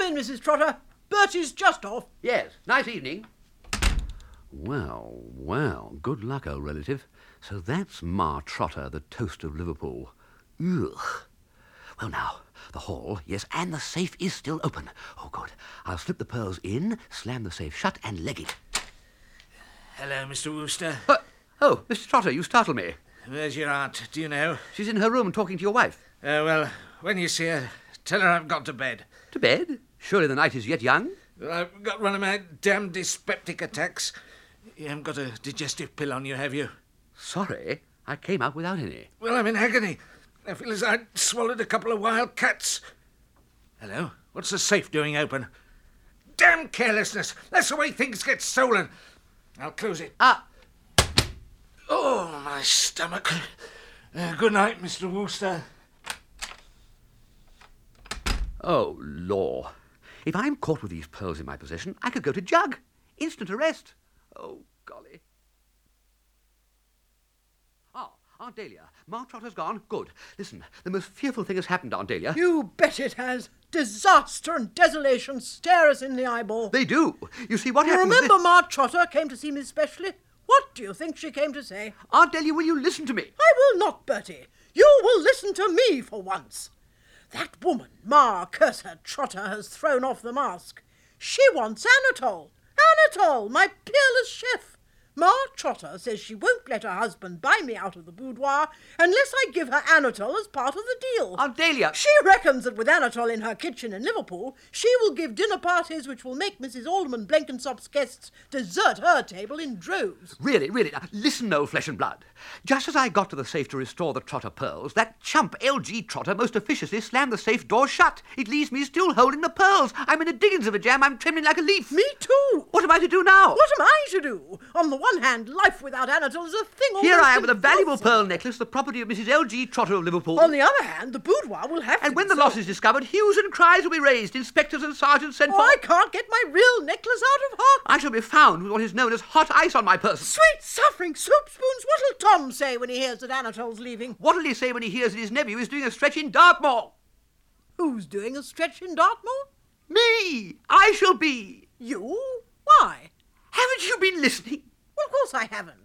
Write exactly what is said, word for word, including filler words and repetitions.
in, Missus Trotter. Bertie's just off. Yes, nice evening. Well, well, good luck, old relative. So that's Ma Trotter, the toast of Liverpool. Ugh. Well, now, the hall, yes, and the safe is still open. Oh, good. I'll slip the pearls in, slam the safe shut, and leg it. Hello, Mister Wooster. Uh, oh, Mister Trotter, you startle me. Where's your aunt? Do you know? She's in her room talking to your wife. Uh, well, when you see her, tell her I've gone to bed. To bed? Surely the night is yet young. I've got one of my damn dyspeptic attacks. You haven't got a digestive pill on you, have you? Sorry, I came out without any. Well, I'm in agony. I feel as I'd swallowed a couple of wild cats. Hello? What's the safe doing open? Damn carelessness! That's the way things get stolen. I'll close it. Ah! Oh, my stomach. Uh, good night, Mister Wooster. Oh, law. If I'm caught with these pearls in my possession, I could go to Jug. Instant arrest. Oh, golly. Ah, Aunt Dahlia. Ma Trotter's gone. Good. Listen, the most fearful thing has happened, Aunt Dahlia. You bet it has. Disaster and desolation stare us in the eyeball. They do. You see, what You happened... remember thi- Ma Trotter came to see me specially? What do you think she came to say? Aunt Dahlia, will you listen to me? I will not, Bertie. You will listen to me for once. That woman, Ma curse her Trotter, has thrown off the mask. She wants Anatole. Anatole, my peerless chef. Ma Trotter says she won't let her husband buy me out of the boudoir unless I give her Anatole as part of the deal. Aunt Dahlia... She reckons that with Anatole in her kitchen in Liverpool, she will give dinner parties which will make Missus Alderman Blenkinsop's guests desert her table in droves. Really, really, now, listen, old flesh and blood. Just as I got to the safe to restore the Trotter pearls, that chump L G Trotter most officiously slammed the safe door shut. It leaves me still holding the pearls. I'm in a diggins of a jam. I'm trembling like a leaf. Me too. What am I to do now? What am I to do? On the one hand, life without Anatole is a thing Here almost I am with a valuable impossible. pearl necklace, the property of Missus L G Trotter of Liverpool. On the other hand, the boudoir will have to And when be the sold. loss is discovered, hues and cries will be raised. Inspectors and sergeants sent Oh, for... I can't get my real necklace out of hock. I shall be found with what is known as hot ice on my person. Sweet suffering soup spoons, what'll Tom say when he hears that Anatole's leaving? What'll he say when he hears that his nephew is doing a stretch in Dartmoor? Who's doing a stretch in Dartmoor? Me! I shall be! You? Why? Haven't you been listening? Well, of course I haven't.